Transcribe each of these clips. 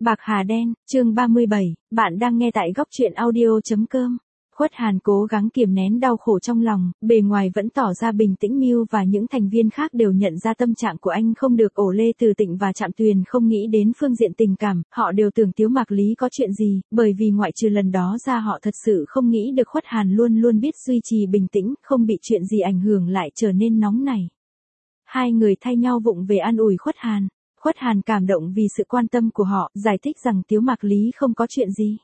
Bạc Hà Đen, chương 37, bạn đang nghe tại góc truyện audio.com. Khuất Hàn cố gắng kiềm nén đau khổ trong lòng, bề ngoài vẫn tỏ ra bình tĩnh. Mưu và những thành viên khác đều nhận ra tâm trạng của anh không được ổn. Lê Từ Tịnh và Trạm Tuyền không nghĩ đến phương diện tình cảm, họ đều tưởng Tiếu Mạc Lý có chuyện gì, bởi vì ngoại trừ lần đó ra họ thật sự không nghĩ được Khuất Hàn luôn luôn biết duy trì bình tĩnh, không bị chuyện gì ảnh hưởng lại trở nên nóng nảy. Hai người thay nhau vụng về an ủi Khuất Hàn. Khuất Hàn cảm động vì sự quan tâm của họ, giải thích rằng Tiếu Mạc Lý không có chuyện gì.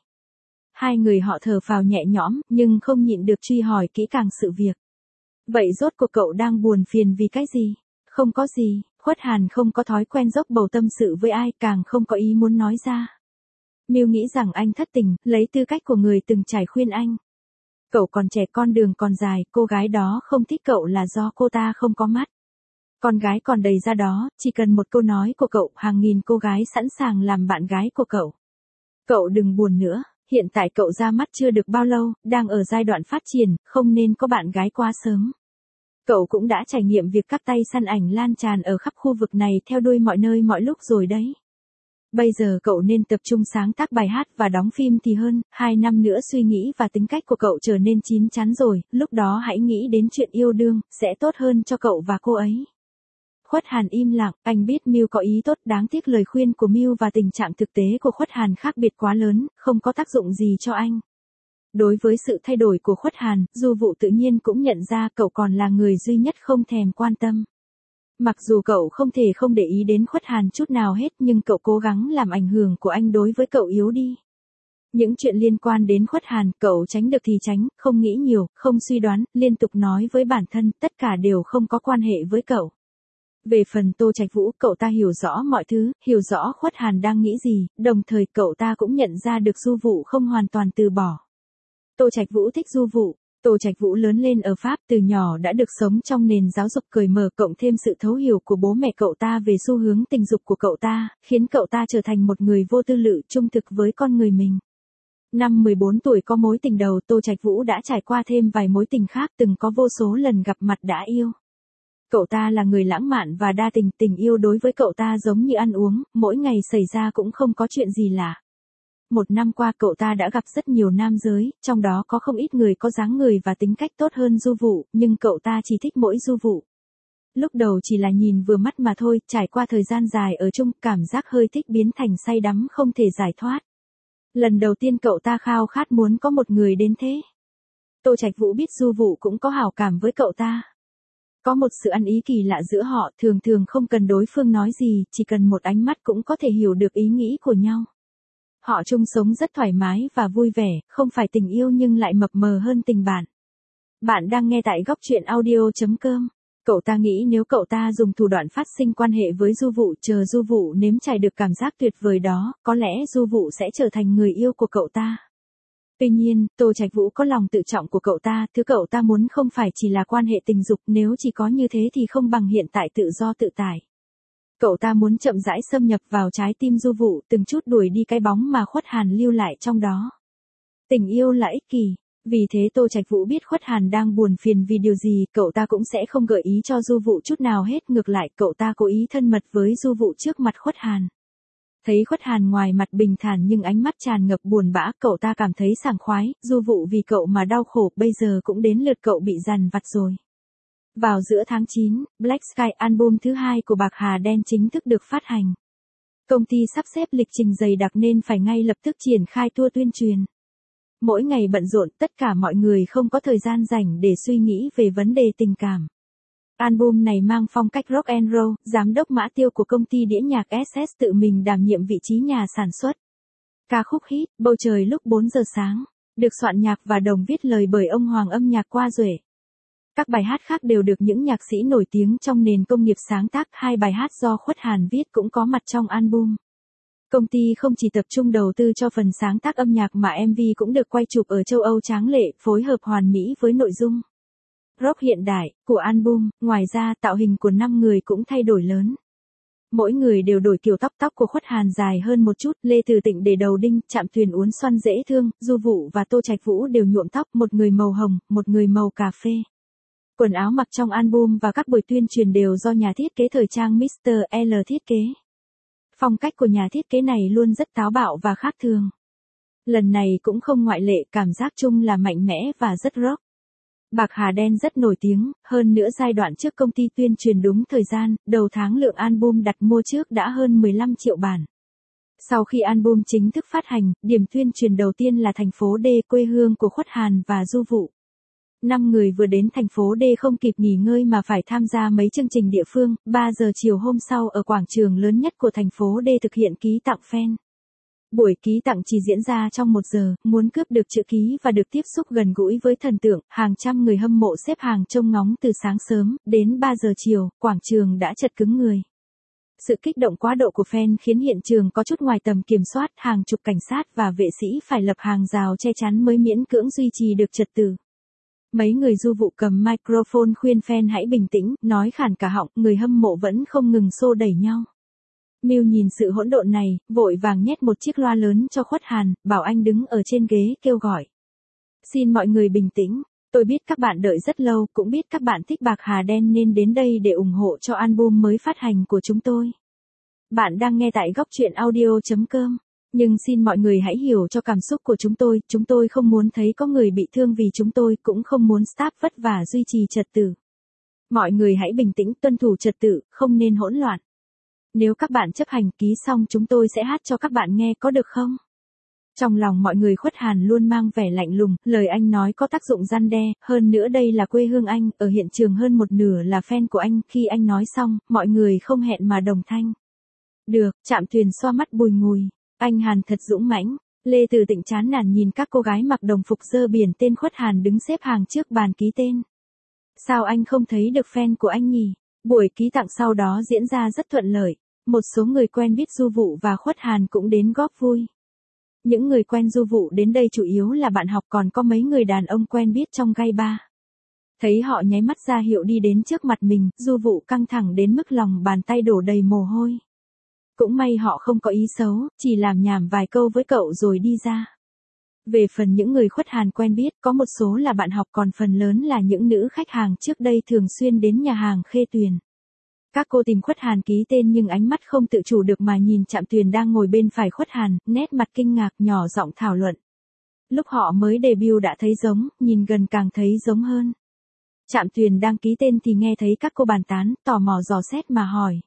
Hai người họ thở phào nhẹ nhõm, nhưng không nhịn được truy hỏi kỹ càng sự việc. Vậy rốt cuộc cậu đang buồn phiền vì cái gì? Không có gì, Khuất Hàn không có thói quen dốc bầu tâm sự với ai, càng không có ý muốn nói ra. Mưu nghĩ rằng anh thất tình, lấy tư cách của người từng trải khuyên anh. Cậu còn trẻ, con đường còn dài, cô gái đó không thích cậu là do cô ta không có mắt. Con gái còn đầy ra đó, chỉ cần một câu nói của cậu, hàng nghìn cô gái sẵn sàng làm bạn gái của cậu. Cậu đừng buồn nữa, hiện tại cậu ra mắt chưa được bao lâu, đang ở giai đoạn phát triển, không nên có bạn gái quá sớm. Cậu cũng đã trải nghiệm việc cắt tay săn ảnh lan tràn ở khắp khu vực này theo đuôi mọi nơi mọi lúc rồi đấy. Bây giờ cậu nên tập trung sáng tác bài hát và đóng phim thì hơn, 2 năm nữa suy nghĩ và tính cách của cậu trở nên chín chắn rồi, lúc đó hãy nghĩ đến chuyện yêu đương, sẽ tốt hơn cho cậu và cô ấy. Khuất Hàn im lặng, anh biết Mưu có ý tốt, đáng tiếc lời khuyên của Mưu và tình trạng thực tế của Khuất Hàn khác biệt quá lớn, không có tác dụng gì cho anh. Đối với sự thay đổi của Khuất Hàn, Du Vụ tự nhiên cũng nhận ra cậu còn là người duy nhất không thèm quan tâm. Mặc dù cậu không thể không để ý đến Khuất Hàn chút nào hết, nhưng cậu cố gắng làm ảnh hưởng của anh đối với cậu yếu đi. Những chuyện liên quan đến Khuất Hàn, cậu tránh được thì tránh, không nghĩ nhiều, không suy đoán, liên tục nói với bản thân, tất cả đều không có quan hệ với cậu. Về phần Tô Trạch Vũ, cậu ta hiểu rõ mọi thứ, hiểu rõ Khuất Hàn đang nghĩ gì, đồng thời cậu ta cũng nhận ra được Du Vụ không hoàn toàn từ bỏ. Tô Trạch Vũ thích Du Vụ. Tô Trạch Vũ lớn lên ở Pháp, từ nhỏ đã được sống trong nền giáo dục cởi mở, cộng thêm sự thấu hiểu của bố mẹ cậu ta về xu hướng tình dục của cậu ta, khiến cậu ta trở thành một người vô tư lự, trung thực với con người mình. Năm 14 tuổi có mối tình đầu, Tô Trạch Vũ đã trải qua thêm vài mối tình khác, từng có vô số lần gặp mặt đã yêu. Cậu ta là người lãng mạn và đa tình, tình yêu đối với cậu ta giống như ăn uống, mỗi ngày xảy ra cũng không có chuyện gì lạ. Một năm qua cậu ta đã gặp rất nhiều nam giới, trong đó có không ít người có dáng người và tính cách tốt hơn Du Vụ, nhưng cậu ta chỉ thích mỗi Du Vụ. Lúc đầu chỉ là nhìn vừa mắt mà thôi, trải qua thời gian dài ở chung, cảm giác hơi thích biến thành say đắm không thể giải thoát. Lần đầu tiên cậu ta khao khát muốn có một người đến thế. Tô Trạch Vũ biết Du Vụ cũng có hảo cảm với cậu ta. Có một sự ăn ý kỳ lạ giữa họ, thường thường không cần đối phương nói gì, chỉ cần một ánh mắt cũng có thể hiểu được ý nghĩ của nhau. Họ chung sống rất thoải mái và vui vẻ, không phải tình yêu nhưng lại mập mờ hơn tình bạn. Bạn đang nghe tại góc truyện audio.com. Cậu ta nghĩ nếu cậu ta dùng thủ đoạn phát sinh quan hệ với Du Vụ, chờ Du Vụ nếm trải được cảm giác tuyệt vời đó, có lẽ Du Vụ sẽ trở thành người yêu của cậu ta. Tuy nhiên, Tô Trạch Vũ có lòng tự trọng của cậu ta, thứ cậu ta muốn không phải chỉ là quan hệ tình dục, nếu chỉ có như thế thì không bằng hiện tại tự do tự tại. Cậu ta muốn chậm rãi xâm nhập vào trái tim Du Vụ, từng chút đuổi đi cái bóng mà Khuất Hàn lưu lại trong đó. Tình yêu là ích kỷ, vì thế Tô Trạch Vũ biết Khuất Hàn đang buồn phiền vì điều gì, cậu ta cũng sẽ không gợi ý cho Du Vụ chút nào hết, ngược lại cậu ta cố ý thân mật với Du Vụ trước mặt Khuất Hàn. Thấy Khuất Hàn ngoài mặt bình thản nhưng ánh mắt tràn ngập buồn bã, cậu ta cảm thấy sảng khoái, Du Vụ vì cậu mà đau khổ, bây giờ cũng đến lượt cậu bị dằn vặt rồi. Vào giữa tháng 9, Black Sky album thứ 2 của Bạc Hà Đen chính thức được phát hành. Công ty sắp xếp lịch trình dày đặc nên phải ngay lập tức triển khai tour tuyên truyền. Mỗi ngày bận rộn, tất cả mọi người không có thời gian rảnh để suy nghĩ về vấn đề tình cảm. Album này mang phong cách rock and roll, giám đốc Mã Tiêu của công ty đĩa nhạc SS tự mình đảm nhiệm vị trí nhà sản xuất. Ca khúc hit, Bầu Trời Lúc 4 giờ sáng, được soạn nhạc và đồng viết lời bởi ông Hoàng âm nhạc Qua Duệ. Các bài hát khác đều được những nhạc sĩ nổi tiếng trong nền công nghiệp sáng tác, 2 bài hát do Khuất Hàn viết cũng có mặt trong album. Công ty không chỉ tập trung đầu tư cho phần sáng tác âm nhạc mà MV cũng được quay chụp ở châu Âu tráng lệ, phối hợp hoàn mỹ với nội dung rock hiện đại của album. Ngoài ra, tạo hình của 5 người cũng thay đổi lớn. Mỗi người đều đổi kiểu tóc của Khuất Hàn dài hơn một chút, Lê Từ Tịnh để đầu đinh, Trạm Tuyền uốn xoăn dễ thương, Du Vụ và Tô Trạch Vũ đều nhuộm tóc, một người màu hồng, một người màu cà phê. Quần áo mặc trong album và các buổi tuyên truyền đều do nhà thiết kế thời trang Mr. L thiết kế. Phong cách của nhà thiết kế này luôn rất táo bạo và khác thường. Lần này cũng không ngoại lệ, cảm giác chung là mạnh mẽ và rất rock. Bạc Hà Đen rất nổi tiếng, hơn nữa giai đoạn trước công ty tuyên truyền đúng thời gian, đầu tháng lượng album đặt mua trước đã hơn 15 triệu bản. Sau khi album chính thức phát hành, điểm tuyên truyền đầu tiên là thành phố D, quê hương của Khuất Hàn và Du Vụ. 5 người vừa đến thành phố D không kịp nghỉ ngơi mà phải tham gia mấy chương trình địa phương, 3 giờ chiều hôm sau ở quảng trường lớn nhất của thành phố D thực hiện ký tặng fan. Buổi ký tặng chỉ diễn ra trong 1 giờ, muốn cướp được chữ ký và được tiếp xúc gần gũi với thần tượng, hàng trăm người hâm mộ xếp hàng trông ngóng từ sáng sớm, đến 3 giờ chiều, quảng trường đã chật cứng người. Sự kích động quá độ của fan khiến hiện trường có chút ngoài tầm kiểm soát, hàng chục cảnh sát và vệ sĩ phải lập hàng rào che chắn mới miễn cưỡng duy trì được trật tự. Mấy người Du Vụ cầm microphone khuyên fan hãy bình tĩnh, nói khản cả họng, người hâm mộ vẫn không ngừng xô đẩy nhau. Miu nhìn sự hỗn độn này, vội vàng nhét một chiếc loa lớn cho Khuất Hàn, bảo anh đứng ở trên ghế kêu gọi. Xin mọi người bình tĩnh, tôi biết các bạn đợi rất lâu, cũng biết các bạn thích Bạc Hà Đen nên đến đây để ủng hộ cho album mới phát hành của chúng tôi. Bạn đang nghe tại góc truyện audio.com. Nhưng xin mọi người hãy hiểu cho cảm xúc của chúng tôi không muốn thấy có người bị thương vì chúng tôi cũng không muốn staff vất vả duy trì trật tự. Mọi người hãy bình tĩnh, tuân thủ trật tự, không nên hỗn loạn. Nếu các bạn chấp hành ký xong chúng tôi sẽ hát cho các bạn nghe có được không? Trong lòng mọi người Khuất Hàn luôn mang vẻ lạnh lùng, lời anh nói có tác dụng răn đe, hơn nữa đây là quê hương anh, ở hiện trường hơn một nửa là fan của anh, khi anh nói xong, mọi người không hẹn mà đồng thanh. Được, Trạm Tuyền xoa mắt bùi ngùi, anh Hàn thật dũng mãnh. Lê Từ Tịnh chán nản nhìn các cô gái mặc đồng phục dơ biển tên Khuất Hàn đứng xếp hàng trước bàn ký tên. Sao anh không thấy được fan của anh nhỉ? Buổi ký tặng sau đó diễn ra rất thuận lợi, một số người quen biết Du Vụ và Khuất Hàn cũng đến góp vui. Những người quen Du Vụ đến đây chủ yếu là bạn học, còn có mấy người đàn ông quen biết trong gai bar. Thấy họ nháy mắt ra hiệu đi đến trước mặt mình, Du Vụ căng thẳng đến mức lòng bàn tay đổ đầy mồ hôi. Cũng may họ không có ý xấu, chỉ làm nhảm vài câu với cậu rồi đi ra. Về phần những người Khuất Hàn quen biết, có một số là bạn học, còn phần lớn là những nữ khách hàng trước đây thường xuyên đến nhà hàng Khê Tuyền. Các cô tìm Khuất Hàn ký tên nhưng ánh mắt không tự chủ được mà nhìn Trạm Tuyền đang ngồi bên phải Khuất Hàn, nét mặt kinh ngạc, nhỏ giọng thảo luận. Lúc họ mới debut đã thấy giống, nhìn gần càng thấy giống hơn. Trạm Tuyền đang ký tên thì nghe thấy các cô bàn tán, tò mò dò xét mà hỏi.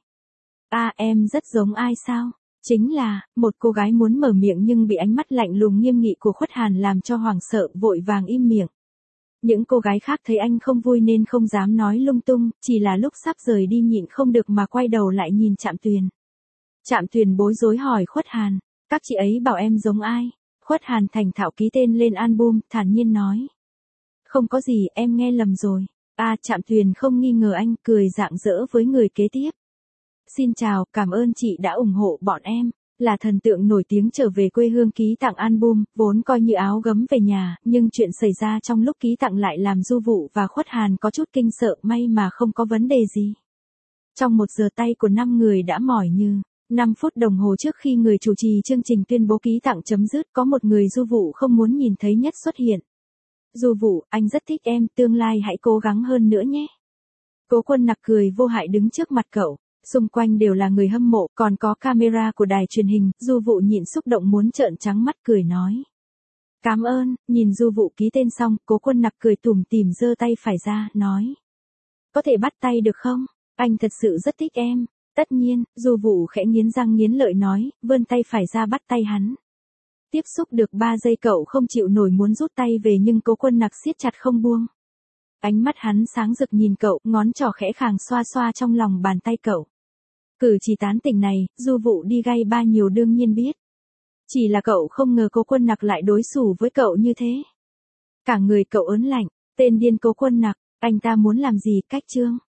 Em rất giống ai sao? Chính là, một cô gái muốn mở miệng nhưng bị ánh mắt lạnh lùng nghiêm nghị của Khuất Hàn làm cho hoảng sợ, vội vàng im miệng. Những cô gái khác thấy anh không vui nên không dám nói lung tung, chỉ là lúc sắp rời đi nhịn không được mà quay đầu lại nhìn Trạm Tuyền. Trạm Tuyền bối rối hỏi Khuất Hàn, các chị ấy bảo em giống ai? Khuất Hàn thành thạo ký tên lên album, thản nhiên nói. Không có gì, em nghe lầm rồi. Trạm Tuyền không nghi ngờ anh, cười rạng rỡ với người kế tiếp. Xin chào, cảm ơn chị đã ủng hộ bọn em. Là thần tượng nổi tiếng trở về quê hương ký tặng album, vốn coi như áo gấm về nhà, nhưng chuyện xảy ra trong lúc ký tặng lại làm Du Vụ và Khuất Hàn có chút kinh sợ, may mà không có vấn đề gì. Trong 1 giờ tay của 5 người đã mỏi như. 5 phút đồng hồ trước khi người chủ trì chương trình tuyên bố ký tặng chấm dứt, có một người Du Vụ không muốn nhìn thấy nhất xuất hiện. Du Vụ, anh rất thích em, tương lai hãy cố gắng hơn nữa nhé. Cố Quân Nặc cười vô hại đứng trước mặt cậu. Xung quanh đều là người hâm mộ, còn có camera của đài truyền hình, Du Vụ nhịn xúc động muốn trợn trắng mắt cười nói. Cảm ơn, nhìn Du Vụ ký tên xong, Cố Quân Nặc cười tủm tỉm giơ tay phải ra, nói. Có thể bắt tay được không? Anh thật sự rất thích em. Tất nhiên, Du Vụ khẽ nghiến răng nghiến lợi nói, vươn tay phải ra bắt tay hắn. Tiếp xúc được 3 giây cậu không chịu nổi muốn rút tay về nhưng Cố Quân Nặc siết chặt không buông. Ánh mắt hắn sáng rực nhìn cậu, ngón trỏ khẽ khàng xoa xoa trong lòng bàn tay cậu. Cử chỉ tán tỉnh này, Du Vụ đi gay ba nhiều đương nhiên biết. Chỉ là cậu không ngờ Cố Quân Nặc lại đối xử với cậu như thế. Cả người cậu ớn lạnh, tên điên Cố Quân Nặc, anh ta muốn làm gì cách chương.